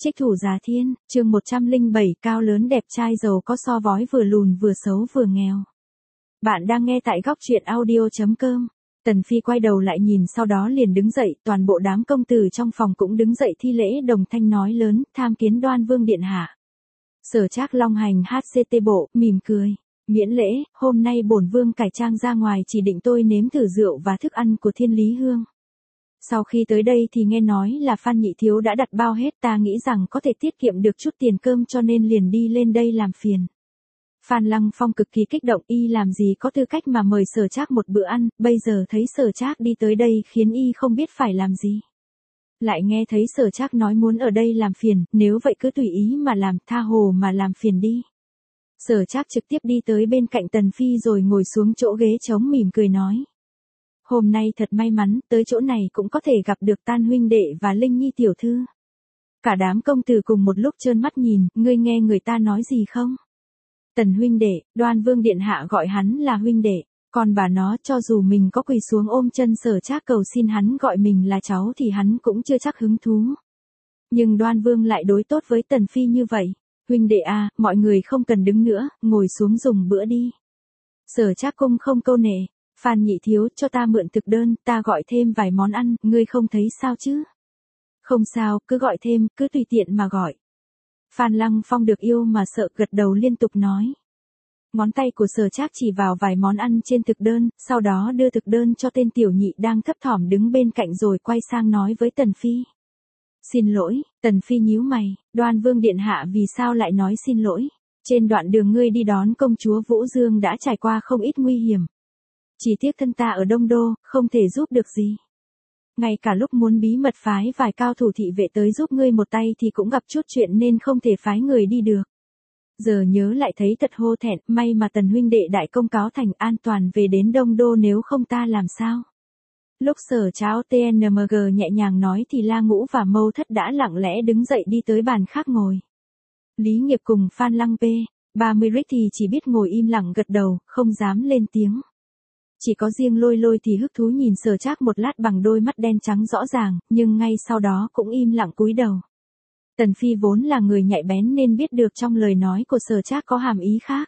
Trích thủ Giá Thiên, chương 107, cao lớn đẹp trai giàu có so vói vừa lùn vừa xấu vừa nghèo. Bạn đang nghe tại góc truyện audio.com. Tần Phi quay đầu lại nhìn sau đó liền đứng dậy, toàn bộ đám công tử trong phòng cũng đứng dậy thi lễ đồng thanh nói lớn, tham kiến Đoan Vương điện hạ. Sở Trác long hành HCT bộ, mỉm cười. Miễn lễ, hôm nay bổn vương cải trang ra ngoài chỉ định tôi nếm thử rượu và thức ăn của Thiên Lý Hương. Sau khi tới đây thì nghe nói là Phan Nhị Thiếu đã đặt bao hết, ta nghĩ rằng có thể tiết kiệm được chút tiền cơm cho nên liền đi lên đây làm phiền. Phan Lăng Phong cực kỳ kích động, y làm gì có tư cách mà mời Sở Trác một bữa ăn, bây giờ thấy Sở Trác đi tới đây khiến y không biết phải làm gì. Lại nghe thấy Sở Trác nói muốn ở đây làm phiền, nếu vậy cứ tùy ý mà làm, tha hồ mà làm phiền đi. Sở Trác trực tiếp đi tới bên cạnh Tần Phi rồi ngồi xuống chỗ ghế trống mỉm cười nói. Hôm nay thật may mắn, tới chỗ này cũng có thể gặp được Tan huynh đệ và Linh Nhi tiểu thư. Cả đám công tử cùng một lúc trơn mắt nhìn, ngươi nghe người ta nói gì không? Tần huynh đệ, Đoan Vương điện hạ gọi hắn là huynh đệ, còn bà nó cho dù mình có quỳ xuống ôm chân Sở Trác cầu xin hắn gọi mình là cháu thì hắn cũng chưa chắc hứng thú. Nhưng Đoan Vương lại đối tốt với Tần Phi như vậy. Huynh đệ à, mọi người không cần đứng nữa, ngồi xuống dùng bữa đi. Sở Trác cung không câu nệ. Phan Nhị Thiếu, cho ta mượn thực đơn, ta gọi thêm vài món ăn, ngươi không thấy sao chứ? Không sao, cứ gọi thêm, cứ tùy tiện mà gọi. Phan Lăng Phong được yêu mà sợ gật đầu liên tục nói. Ngón tay của Sở Trác chỉ vào vài món ăn trên thực đơn, sau đó đưa thực đơn cho tên tiểu nhị đang thấp thỏm đứng bên cạnh rồi quay sang nói với Tần Phi. Xin lỗi, Tần Phi nhíu mày, Đoan Vương điện hạ vì sao lại nói xin lỗi? Trên đoạn đường ngươi đi đón công chúa Vũ Dương đã trải qua không ít nguy hiểm. Chỉ tiếc thân ta ở Đông Đô, không thể giúp được gì. Ngay cả lúc muốn bí mật phái vài cao thủ thị vệ tới giúp ngươi một tay thì cũng gặp chút chuyện nên không thể phái người đi được. Giờ nhớ lại thấy thật hổ thẹn, may mà Tần huynh đệ đại công cáo thành an toàn về đến Đông Đô, nếu không ta làm sao? Lúc Sở Trác TNMG nhẹ nhàng nói thì La Ngũ và Mâu Thất đã lặng lẽ đứng dậy đi tới bàn khác ngồi. Lý Nghiệp cùng Phan Lăng P30 Rick thì chỉ biết ngồi im lặng gật đầu, không dám lên tiếng. Chỉ có riêng Lôi Lôi thì hứng thú nhìn Sở Trác một lát bằng đôi mắt đen trắng rõ ràng, nhưng ngay sau đó cũng im lặng cúi đầu. Tần Phi vốn là người nhạy bén nên biết được trong lời nói của Sở Trác có hàm ý khác.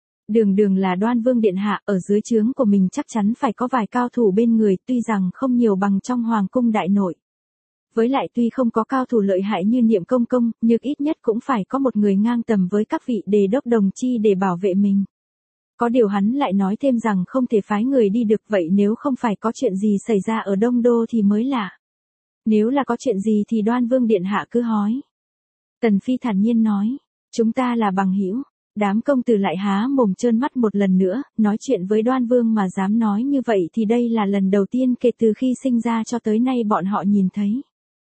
Đường là Đoan Vương điện hạ, ở dưới trướng của mình chắc chắn phải có vài cao thủ bên người, tuy rằng không nhiều bằng trong hoàng cung đại nội. Với lại tuy không có cao thủ lợi hại như Niệm Công Công, nhưng ít nhất cũng phải có một người ngang tầm với các vị đề đốc đồng chi để bảo vệ mình. Có điều hắn lại nói thêm rằng không thể phái người đi được, vậy nếu không phải có chuyện gì xảy ra ở Đông Đô thì mới lạ. Nếu là có chuyện gì thì Đoan Vương điện hạ cứ hỏi. Tần Phi thản nhiên nói, chúng ta là bằng hữu. Đám công tử lại há mồm trơn mắt một lần nữa, nói chuyện với Đoan Vương mà dám nói như vậy thì đây là lần đầu tiên kể từ khi sinh ra cho tới nay bọn họ nhìn thấy.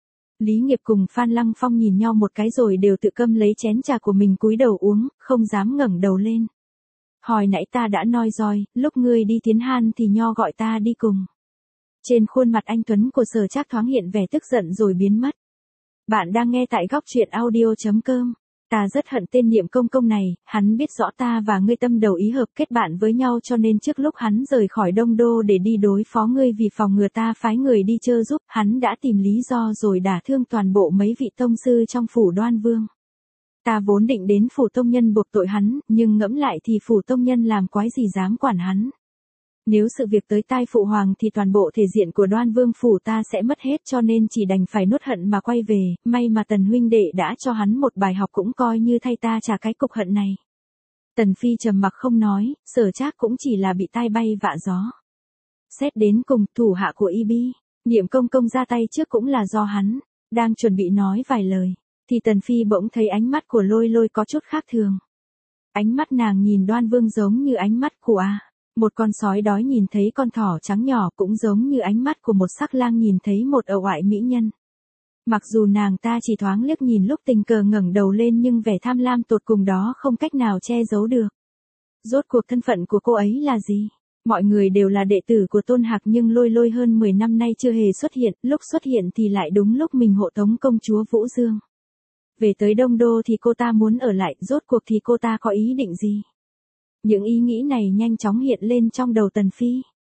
Lý Nghiệp cùng Phan Lăng Phong nhìn nhau một cái rồi đều tự câm lấy chén trà của mình cúi đầu uống, không dám ngẩng đầu lên. Hồi nãy ta đã nói rồi, lúc ngươi đi Tiến Han thì nho gọi ta đi cùng. Trên khuôn mặt anh tuấn của Sở Trác thoáng hiện vẻ tức giận rồi biến mất. Bạn đang nghe tại góc truyện audio.com. Ta rất hận tên Niệm Công Công này, hắn biết rõ ta và ngươi tâm đầu ý hợp kết bạn với nhau cho nên trước lúc hắn rời khỏi Đông Đô để đi đối phó ngươi vì phòng ngừa ta phái người đi chơ giúp, hắn đã tìm lý do rồi đả thương toàn bộ mấy vị tông sư trong phủ Đoan Vương. Ta vốn định đến phủ tông nhân buộc tội hắn, nhưng ngẫm lại thì phủ tông nhân làm quái gì dám quản hắn. Nếu sự việc tới tai phụ hoàng thì toàn bộ thể diện của Đoan Vương phủ ta sẽ mất hết cho nên chỉ đành phải nuốt hận mà quay về, may mà Tần huynh đệ đã cho hắn một bài học cũng coi như thay ta trả cái cục hận này. Tần Phi trầm mặc không nói, Sở Trác cũng chỉ là bị tai bay vạ gió. Xét đến cùng, thủ hạ của Y Bi, Niệm Công Công ra tay trước cũng là do hắn, đang chuẩn bị nói vài lời, thì Tần Phi bỗng thấy ánh mắt của Lôi Lôi có chút khác thường. Ánh mắt nàng nhìn Đoan Vương giống như ánh mắt của một con sói đói nhìn thấy con thỏ trắng nhỏ, cũng giống như ánh mắt của một sắc lang nhìn thấy một ẩu oại mỹ nhân. Mặc dù nàng ta chỉ thoáng liếc nhìn lúc tình cờ ngẩng đầu lên nhưng vẻ tham lam tột cùng đó không cách nào che giấu được. Rốt cuộc thân phận của cô ấy là gì? Mọi người đều là đệ tử của Tôn Hạc nhưng Lôi Lôi hơn 10 năm nay chưa hề xuất hiện, lúc xuất hiện thì lại đúng lúc mình hộ tống công chúa Vũ Dương. Về tới Đông Đô thì cô ta muốn ở lại, rốt cuộc thì cô ta có ý định gì? Những ý nghĩ này nhanh chóng hiện lên trong đầu Tần Phi.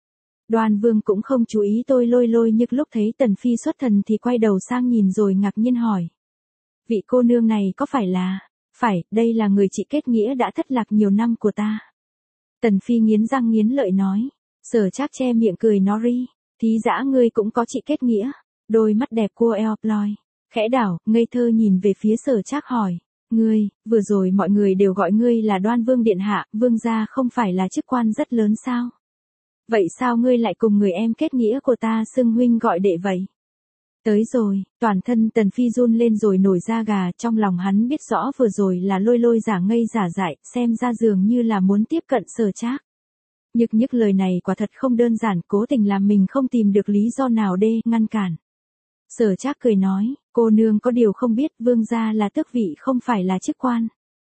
Đoan Vương cũng không chú ý tôi Lôi Lôi nhưng lúc thấy Tần Phi xuất thần thì quay đầu sang nhìn rồi ngạc nhiên hỏi. Vị cô nương này có phải là... Phải, đây là người chị kết nghĩa đã thất lạc nhiều năm của ta. Tần Phi nghiến răng nghiến lợi nói. Sở Trác che miệng cười nói ri. Thí dã ngươi cũng có chị kết nghĩa. Đôi mắt đẹp của Eoploy khẽ đảo, ngây thơ nhìn về phía Sở Trác hỏi. Ngươi, vừa rồi mọi người đều gọi ngươi là Đoan Vương điện hạ, vương gia không phải là chức quan rất lớn sao? Vậy sao ngươi lại cùng người em kết nghĩa của ta xưng huynh gọi đệ vậy? Tới rồi, toàn thân Tần Phi run lên rồi nổi da gà, trong lòng hắn biết rõ vừa rồi là lôi lôi giả ngây giả dại, xem ra dường như là muốn tiếp cận Sở Trác. Nhức lời này quả thật không đơn giản, cố tình làm mình không tìm được lý do nào để ngăn cản. Sở Trác cười nói, cô nương có điều không biết, vương gia là tước vị không phải là chức quan.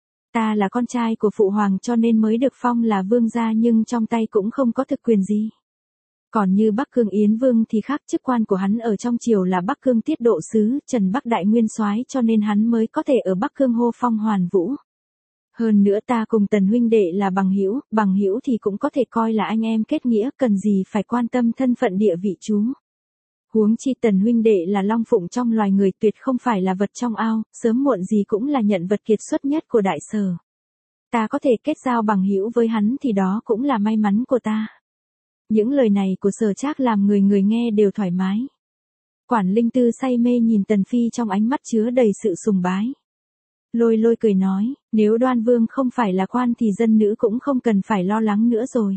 Ta là con trai của phụ hoàng cho nên mới được phong là vương gia, nhưng trong tay cũng không có thực quyền gì. Còn như Bắc Cương Yến Vương thì khác, chức quan của hắn ở trong triều là Bắc Cương tiết độ sứ, Trần Bắc Đại Nguyên Soái, cho nên hắn mới có thể ở Bắc Cương hô phong hoàn vũ. Hơn nữa ta cùng Tần huynh đệ là bằng hữu thì cũng có thể coi là anh em kết nghĩa, cần gì phải quan tâm thân phận địa vị chú. Huống chi Tần huynh đệ là long phụng trong loài người, tuyệt không phải là vật trong ao, sớm muộn gì cũng là nhận vật kiệt xuất nhất của đại sở. Ta có thể kết giao bằng hữu với hắn thì đó cũng là may mắn của ta. Những lời này của Sở Trác làm người nghe đều thoải mái. Quản Linh Tư say mê nhìn Tần Phi trong ánh mắt chứa đầy sự sùng bái. Lôi lôi cười nói, nếu Đoan Vương không phải là quan thì dân nữ cũng không cần phải lo lắng nữa rồi.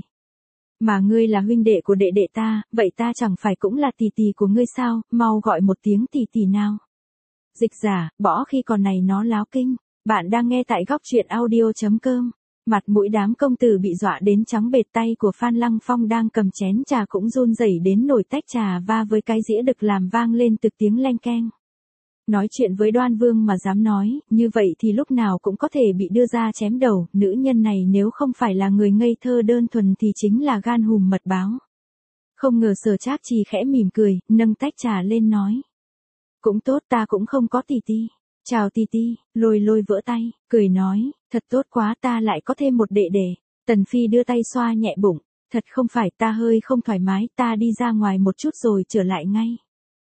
Mà ngươi là huynh đệ của đệ đệ ta, vậy ta chẳng phải cũng là tỷ tỷ của ngươi sao, mau gọi một tiếng tỷ tỷ nào. Dịch giả, bỏ khi còn này nó láo kinh. Bạn đang nghe tại góc truyện audio.com. Mặt mũi đám công tử bị dọa đến trắng bệt, tay của Phan Lăng Phong đang cầm chén trà cũng run rẩy đến nổi tách trà va với cái dĩa đực làm vang lên từ tiếng leng keng. Nói chuyện với Đoan Vương mà dám nói, như vậy thì lúc nào cũng có thể bị đưa ra chém đầu, nữ nhân này nếu không phải là người ngây thơ đơn thuần thì chính là gan hùm mật báo. Không ngờ Sở Trác chỉ khẽ mỉm cười, nâng tách trà lên nói. Cũng tốt, ta cũng không có tỷ tỷ. Chào tỷ tỷ, lôi lôi vỡ tay, cười nói, thật tốt quá, ta lại có thêm một đệ đệ. Tần Phi đưa tay xoa nhẹ bụng, thật không phải, ta hơi không thoải mái, ta đi ra ngoài một chút rồi trở lại ngay.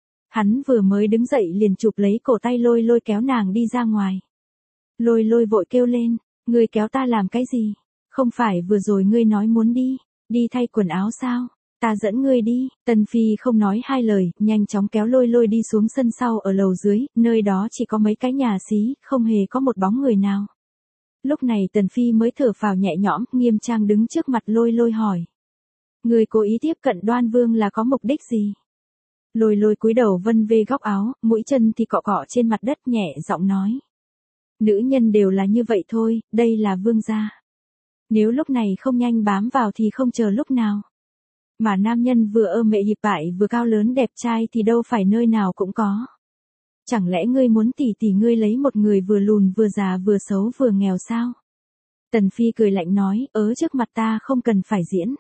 Hắn vừa mới đứng dậy liền chụp lấy cổ tay lôi lôi kéo nàng đi ra ngoài. Lôi lôi vội kêu lên, ngươi kéo ta làm cái gì? Không phải vừa rồi ngươi nói muốn đi thay quần áo sao? Ta dẫn ngươi đi. Tần Phi không nói hai lời, nhanh chóng kéo lôi lôi đi xuống sân sau ở lầu dưới, nơi đó chỉ có mấy cái nhà xí, không hề có một bóng người nào. Lúc này Tần Phi mới thở phào nhẹ nhõm, nghiêm trang đứng trước mặt lôi lôi hỏi. Người cố ý tiếp cận Đoan Vương là có mục đích gì? Lôi lôi cúi đầu vân vê góc áo, mũi chân thì cọ cọ trên mặt đất, nhẹ giọng nói. Nữ nhân đều là như vậy thôi, đây là vương gia. Nếu lúc này không nhanh bám vào thì không chờ lúc nào. Mà nam nhân vừa ôm mệ hiệp bại vừa cao lớn đẹp trai thì đâu phải nơi nào cũng có. Chẳng lẽ ngươi muốn tỷ tỷ ngươi lấy một người vừa lùn vừa già vừa xấu vừa nghèo sao? Tần Phi cười lạnh nói, trước mặt ta không cần phải diễn.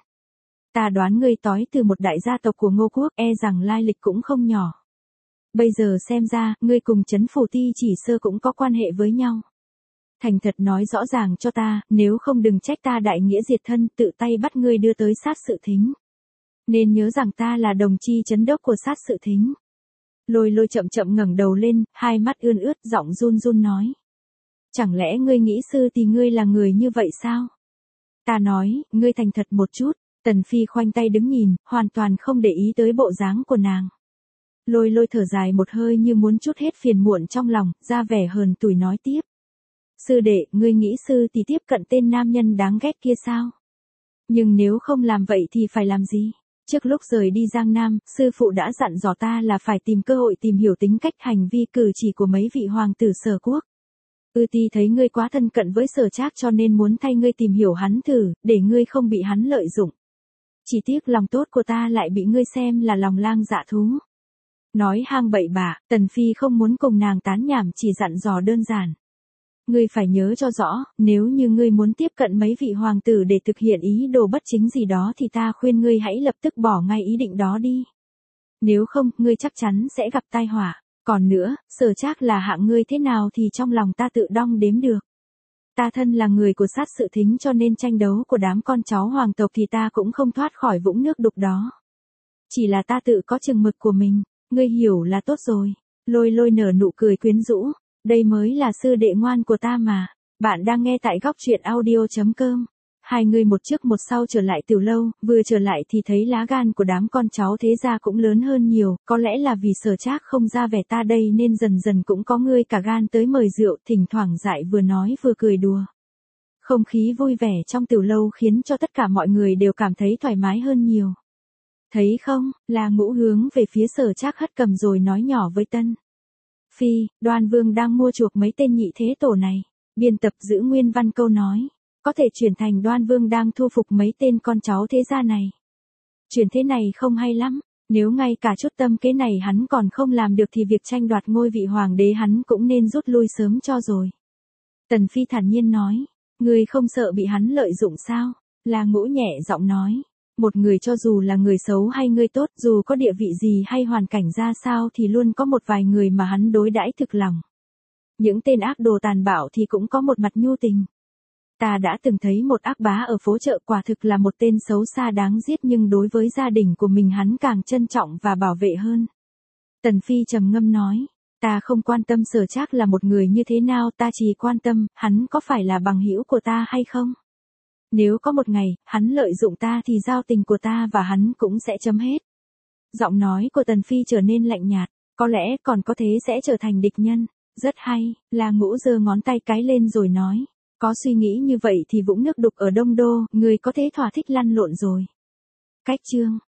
Ta đoán ngươi tói từ một đại gia tộc của Ngô Quốc, rằng lai lịch cũng không nhỏ. Bây giờ xem ra, ngươi cùng Trấn Phủ Ti chỉ sơ cũng có quan hệ với nhau. Thành thật nói rõ ràng cho ta, nếu không đừng trách ta đại nghĩa diệt thân, tự tay bắt ngươi đưa tới sát sự thính. Nên nhớ rằng ta là đồng chi trấn đốc của sát sự thính. Lôi lôi chậm chậm ngẩng đầu lên, hai mắt ươn ướt, giọng run run nói. Chẳng lẽ ngươi nghĩ sư thì ngươi là người như vậy sao? Ta nói, ngươi thành thật một chút. Tần Phi khoanh tay đứng nhìn, hoàn toàn không để ý tới bộ dáng của nàng. Lôi lôi thở dài một hơi như muốn trút hết phiền muộn trong lòng, ra vẻ hờn tủi nói tiếp. Sư đệ, ngươi nghĩ sư thì tiếp cận tên nam nhân đáng ghét kia sao? Nhưng nếu không làm vậy thì phải làm gì? Trước lúc rời đi Giang Nam, sư phụ đã dặn dò ta là phải tìm cơ hội tìm hiểu tính cách hành vi cử chỉ của mấy vị hoàng tử Sở Quốc. Ti thấy ngươi quá thân cận với Sở Trác cho nên muốn thay ngươi tìm hiểu hắn thử, để ngươi không bị hắn lợi dụng. Chỉ tiếc lòng tốt của ta lại bị ngươi xem là lòng lang dạ thú. Nói hang bậy bạ, Tần Phi không muốn cùng nàng tán nhảm, chỉ dặn dò đơn giản. Ngươi phải nhớ cho rõ, nếu như ngươi muốn tiếp cận mấy vị hoàng tử để thực hiện ý đồ bất chính gì đó thì ta khuyên ngươi hãy lập tức bỏ ngay ý định đó đi. Nếu không, ngươi chắc chắn sẽ gặp tai họa. Còn nữa, Sở Trác là hạng ngươi thế nào thì trong lòng ta tự đong đếm được. Ta thân là người của sát sự thính cho nên tranh đấu của đám con cháu hoàng tộc thì ta cũng không thoát khỏi vũng nước đục đó. Chỉ là ta tự có chừng mực của mình, ngươi hiểu là tốt rồi. Lôi lôi nở nụ cười quyến rũ. Đây mới là sư đệ ngoan của ta mà. Bạn đang nghe tại góc truyện audio.com. Hai người một trước một sau trở lại tiểu lâu, vừa trở lại thì thấy lá gan của đám con cháu thế gia cũng lớn hơn nhiều, có lẽ là vì Sở Trác không ra vẻ ta đây nên dần dần cũng có người cả gan tới mời rượu, thỉnh thoảng dại vừa nói vừa cười đùa. Không khí vui vẻ trong tiểu lâu khiến cho tất cả mọi người đều cảm thấy thoải mái hơn nhiều. Thấy không, là Ngũ hướng về phía Sở Trác hất cầm rồi nói nhỏ với Tân Phi, Đoan Vương đang mua chuộc mấy tên nhị thế tổ này. Biên tập giữ nguyên văn câu nói. Có thể chuyển thành Đoan Vương đang thu phục mấy tên con cháu thế gia này. Chuyển thế này không hay lắm. Nếu ngay cả chút tâm kế này hắn còn không làm được thì việc tranh đoạt ngôi vị hoàng đế hắn cũng nên rút lui sớm cho rồi. Tần Phi thản nhiên nói. Người không sợ bị hắn lợi dụng sao? Là Ngũ nhẹ giọng nói. Một người cho dù là người xấu hay người tốt, dù có địa vị gì hay hoàn cảnh ra sao thì luôn có một vài người mà hắn đối đãi thực lòng. Những tên ác đồ tàn bạo thì cũng có một mặt nhu tình. Ta đã từng thấy một ác bá ở phố chợ, quả thực là một tên xấu xa đáng giết, nhưng đối với gia đình của mình hắn càng trân trọng và bảo vệ hơn. Tần Phi trầm ngâm nói, ta không quan tâm Sở Trác là một người như thế nào, ta chỉ quan tâm, hắn có phải là bằng hữu của ta hay không? Nếu có một ngày, hắn lợi dụng ta thì giao tình của ta và hắn cũng sẽ chấm hết. Giọng nói của Tần Phi trở nên lạnh nhạt, có lẽ còn có thế sẽ trở thành địch nhân. Rất hay, là Ngũ giơ ngón tay cái lên rồi nói. Có suy nghĩ như vậy thì vũng nước đục ở Đông Đô, người có thế thỏa thích lăn lộn rồi. Cách chương